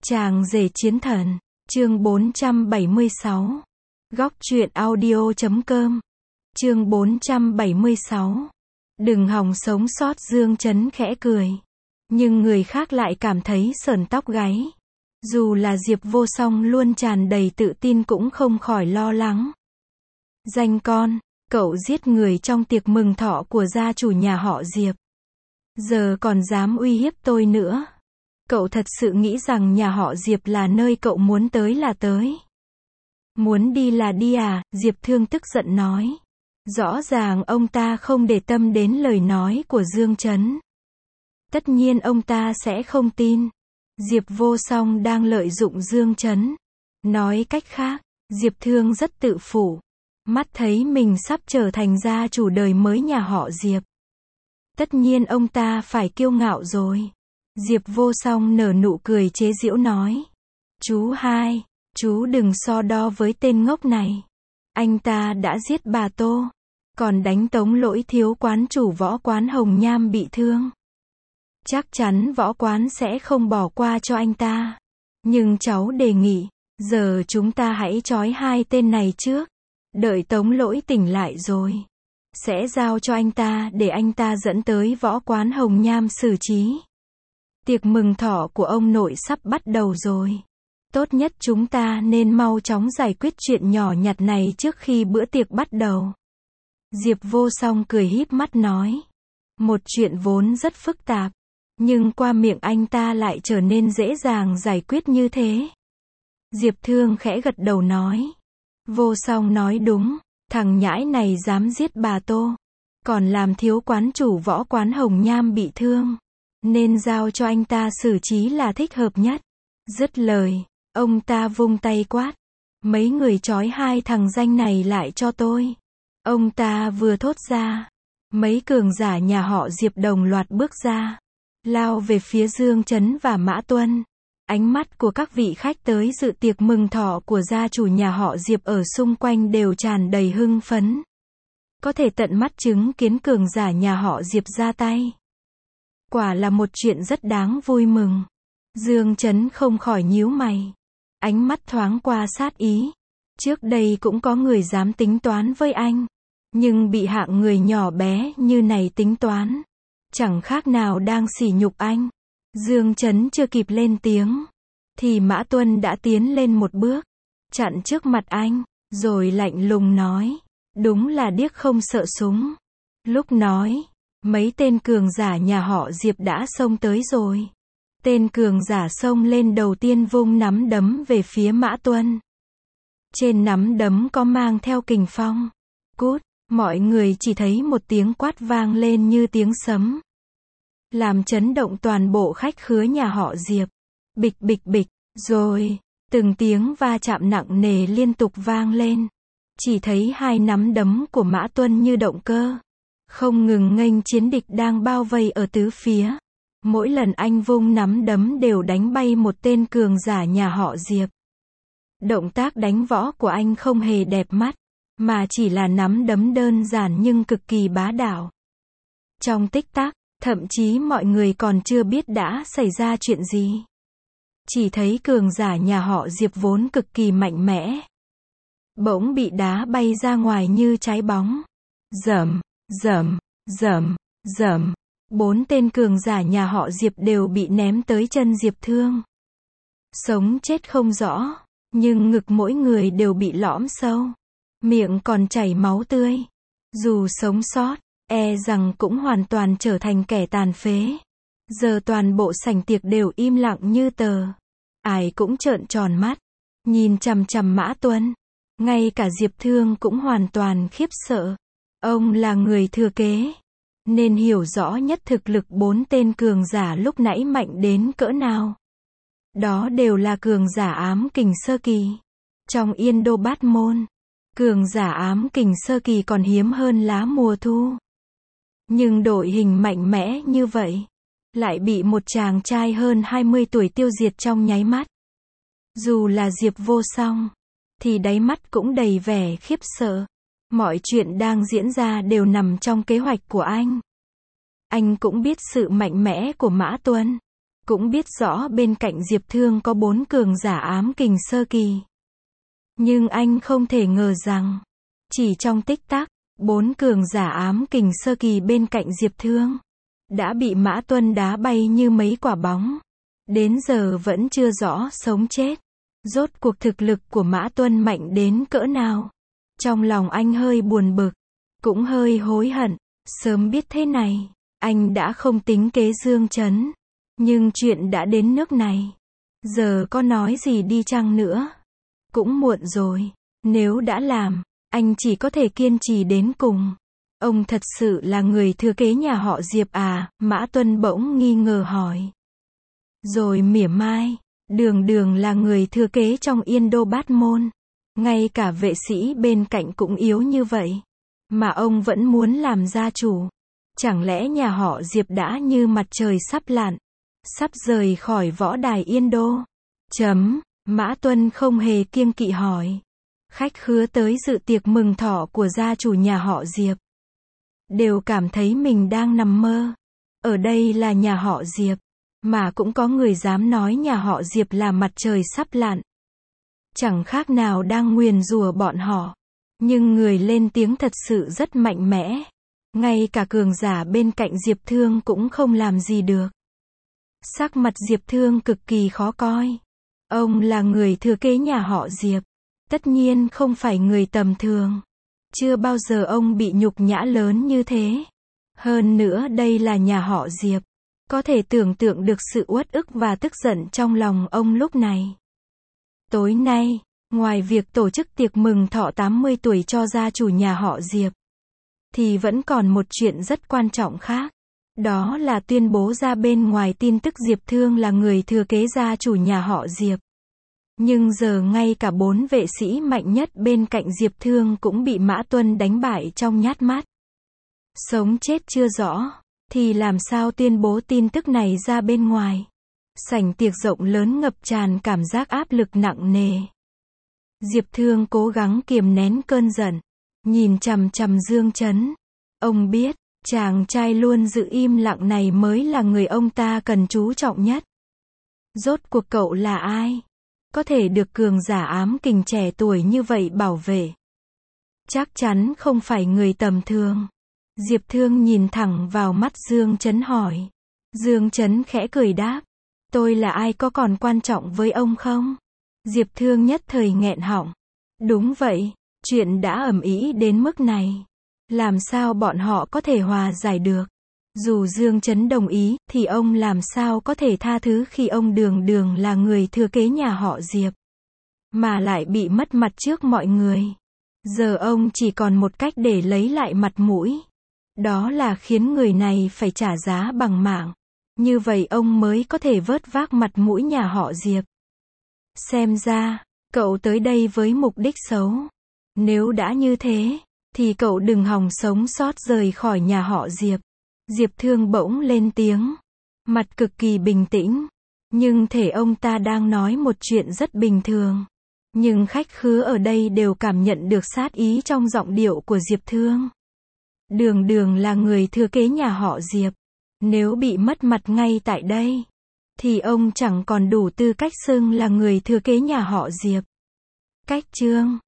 Chàng rể chiến thần, chương 476. Góc truyện audio.com. Chương 476. Đừng hòng sống sót. Dương Chấn khẽ cười. Nhưng người khác lại cảm thấy sởn tóc gáy. Dù là Diệp Vô Song luôn tràn đầy tự tin cũng không khỏi lo lắng. Danh con, cậu giết người trong tiệc mừng thọ của gia chủ nhà họ Diệp. Giờ còn dám uy hiếp tôi nữa. Cậu thật sự nghĩ rằng nhà họ Diệp là nơi cậu muốn tới là tới? Muốn đi là đi à? Diệp Thương tức giận nói. Rõ ràng ông ta không để tâm đến lời nói của Dương Chấn. Tất nhiên ông ta sẽ không tin. Diệp Vô Song đang lợi dụng Dương Chấn. Nói cách khác, Diệp Thương rất tự phụ. Mắt thấy mình sắp trở thành gia chủ đời mới nhà họ Diệp. Tất nhiên ông ta phải kiêu ngạo rồi. Diệp Vô Song nở nụ cười chế giễu nói. Chú hai, chú đừng so đo với tên ngốc này. Anh ta đã giết bà Tô, còn đánh Tống Lỗi thiếu quán chủ võ quán Hồng Nham bị thương. Chắc chắn võ quán sẽ không bỏ qua cho anh ta. Nhưng cháu đề nghị, giờ chúng ta hãy trói hai tên này trước. Đợi Tống Lỗi tỉnh lại rồi, sẽ giao cho anh ta để anh ta dẫn tới võ quán Hồng Nham xử trí. Tiệc mừng thọ của ông nội sắp bắt đầu rồi. Tốt nhất chúng ta nên mau chóng giải quyết chuyện nhỏ nhặt này trước khi bữa tiệc bắt đầu. Diệp Vô Song cười híp mắt nói. Một chuyện vốn rất phức tạp, nhưng qua miệng anh ta lại trở nên dễ dàng giải quyết như thế. Diệp Thương khẽ gật đầu nói. Vô Song nói đúng, thằng nhãi này dám giết bà Tô, còn làm thiếu quán chủ võ quán Hồng Nham bị thương. Nên giao cho anh ta xử trí là thích hợp nhất. Dứt lời, ông ta vung tay quát. Mấy người trói hai thằng danh này lại cho tôi. Ông ta vừa thốt ra, mấy cường giả nhà họ Diệp đồng loạt bước ra, lao về phía Dương Chấn và Mã Tuân. Ánh mắt của các vị khách tới dự tiệc mừng thọ của gia chủ nhà họ Diệp ở xung quanh đều tràn đầy hưng phấn. Có thể tận mắt chứng kiến cường giả nhà họ Diệp ra tay. Quả là một chuyện rất đáng vui mừng. Dương Chấn không khỏi nhíu mày. Ánh mắt thoáng qua sát ý. Trước đây cũng có người dám tính toán với anh. Nhưng bị hạng người nhỏ bé như này tính toán. Chẳng khác nào đang sỉ nhục anh. Dương Chấn chưa kịp lên tiếng. Thì Mã Tuân đã tiến lên một bước. Chặn trước mặt anh. Rồi lạnh lùng nói. Đúng là điếc không sợ súng. Lúc nói, mấy tên cường giả nhà họ Diệp đã xông tới rồi. Tên cường giả xông lên đầu tiên vung nắm đấm về phía Mã Tuân. Trên nắm đấm có mang theo kình phong. Cút, mọi người chỉ thấy một tiếng quát vang lên như tiếng sấm. Làm chấn động toàn bộ khách khứa nhà họ Diệp. Bịch bịch bịch, rồi, từng tiếng va chạm nặng nề liên tục vang lên. Chỉ thấy hai nắm đấm của Mã Tuân như động cơ. Không ngừng nghênh chiến địch đang bao vây ở tứ phía. Mỗi lần anh vung nắm đấm đều đánh bay một tên cường giả nhà họ Diệp. Động tác đánh võ của anh không hề đẹp mắt, mà chỉ là nắm đấm đơn giản nhưng cực kỳ bá đạo. Trong tích tắc, thậm chí mọi người còn chưa biết đã xảy ra chuyện gì. Chỉ thấy cường giả nhà họ Diệp vốn cực kỳ mạnh mẽ. Bỗng bị đá bay ra ngoài như trái bóng. Rầm, rầm, rầm, rầm. 4 tên cường giả nhà họ Diệp đều bị ném tới chân Diệp Thương. Sống chết không rõ, nhưng ngực mỗi người đều bị lõm sâu. Miệng còn chảy máu tươi. Dù sống sót, e rằng cũng hoàn toàn trở thành kẻ tàn phế. Giờ toàn bộ sảnh tiệc đều im lặng như tờ. Ai cũng trợn tròn mắt, nhìn chằm chằm Mã Tuân. Ngay cả Diệp Thương cũng hoàn toàn khiếp sợ. Ông là người thừa kế, nên hiểu rõ nhất thực lực 4 tên cường giả lúc nãy mạnh đến cỡ nào. Đó đều là cường giả ám kình sơ kỳ. Trong Yên Đô Bát Môn, cường giả ám kình sơ kỳ còn hiếm hơn lá mùa thu. Nhưng đội hình mạnh mẽ như vậy, lại bị một chàng trai hơn 20 tuổi tiêu diệt trong nháy mắt. Dù là Diệp Vô Song, thì đáy mắt cũng đầy vẻ khiếp sợ. Mọi chuyện đang diễn ra đều nằm trong kế hoạch của anh. Anh cũng biết sự mạnh mẽ của Mã Tuân. cũng biết rõ bên cạnh Diệp Thương có 4 cường giả ám kình sơ kỳ. Nhưng anh không thể ngờ rằng, chỉ trong tích tắc, 4 cường giả ám kình sơ kỳ bên cạnh Diệp Thương đã bị Mã Tuân đá bay như mấy quả bóng. Đến giờ vẫn chưa rõ sống chết. Rốt cuộc thực lực của Mã Tuân mạnh đến cỡ nào? Trong lòng anh hơi buồn bực, cũng hơi hối hận. Sớm biết thế này, anh đã không tính kế Dương Chấn. Nhưng chuyện đã đến nước này, giờ có nói gì đi chăng nữa, cũng muộn rồi. Nếu đã làm, anh chỉ có thể kiên trì đến cùng. Ông thật sự là người thừa kế nhà họ Diệp à? Mã Tuân bỗng nghi ngờ hỏi. Rồi mỉa mai, đường đường là người thừa kế trong Yên Đô Bát Môn. Ngay cả vệ sĩ bên cạnh cũng yếu như vậy. Mà ông vẫn muốn làm gia chủ. Chẳng lẽ nhà họ Diệp đã như mặt trời sắp lặn, sắp rời khỏi võ đài Yên Đô? Mã Tuân không hề kiêng kỵ hỏi. Khách khứa tới dự tiệc mừng thọ của gia chủ nhà họ Diệp đều cảm thấy mình đang nằm mơ. Ở đây là nhà họ Diệp, mà cũng có người dám nói nhà họ Diệp là mặt trời sắp lặn. Chẳng khác nào đang nguyền rủa bọn họ. Nhưng người lên tiếng thật sự rất mạnh mẽ. Ngay cả cường giả bên cạnh Diệp Thương cũng không làm gì được. Sắc mặt Diệp Thương cực kỳ khó coi. Ông là người thừa kế nhà họ Diệp, tất nhiên không phải người tầm thường. Chưa bao giờ ông bị nhục nhã lớn như thế. Hơn nữa đây là nhà họ Diệp. Có thể tưởng tượng được sự uất ức và tức giận trong lòng ông lúc này. Tối nay, ngoài việc tổ chức tiệc mừng thọ 80 tuổi cho gia chủ nhà họ Diệp, thì vẫn còn một chuyện rất quan trọng khác. Đó là tuyên bố ra bên ngoài tin tức Diệp Thương là người thừa kế gia chủ nhà họ Diệp. Nhưng giờ ngay cả 4 vệ sĩ mạnh nhất bên cạnh Diệp Thương cũng bị Mã Tuân đánh bại trong nhát mắt. Sống chết chưa rõ, thì làm sao tuyên bố tin tức này ra bên ngoài? Sảnh tiệc rộng lớn ngập tràn cảm giác áp lực nặng nề. Diệp Thương cố gắng kiềm nén cơn giận, nhìn chằm chằm Dương Chấn. Ông biết, chàng trai luôn giữ im lặng này mới là người ông ta cần chú trọng nhất. Rốt cuộc cậu là ai? Có thể được cường giả ám kình trẻ tuổi như vậy bảo vệ. Chắc chắn không phải người tầm thường. Diệp Thương nhìn thẳng vào mắt Dương Chấn hỏi. Dương Chấn khẽ cười đáp. Tôi là ai có còn quan trọng với ông không? Diệp Thương nhất thời nghẹn họng. Đúng vậy, chuyện đã ầm ĩ đến mức này. Làm sao bọn họ có thể hòa giải được? Dù Dương Chấn đồng ý, thì ông làm sao có thể tha thứ khi ông đường đường là người thừa kế nhà họ Diệp, mà lại bị mất mặt trước mọi người. Giờ ông chỉ còn một cách để lấy lại mặt mũi. Đó là khiến người này phải trả giá bằng mạng. Như vậy ông mới có thể vớt vát mặt mũi nhà họ Diệp. Xem ra, cậu tới đây với mục đích xấu. Nếu đã như thế, thì cậu đừng hòng sống sót rời khỏi nhà họ Diệp. Diệp Thương bỗng lên tiếng, mặt cực kỳ bình tĩnh, nhưng thể ông ta đang nói một chuyện rất bình thường. Nhưng khách khứa ở đây đều cảm nhận được sát ý trong giọng điệu của Diệp Thương. Đường đường là người thừa kế nhà họ Diệp. Nếu bị mất mặt ngay tại đây, thì ông chẳng còn đủ tư cách xưng là người thừa kế nhà họ Diệp. Cách chương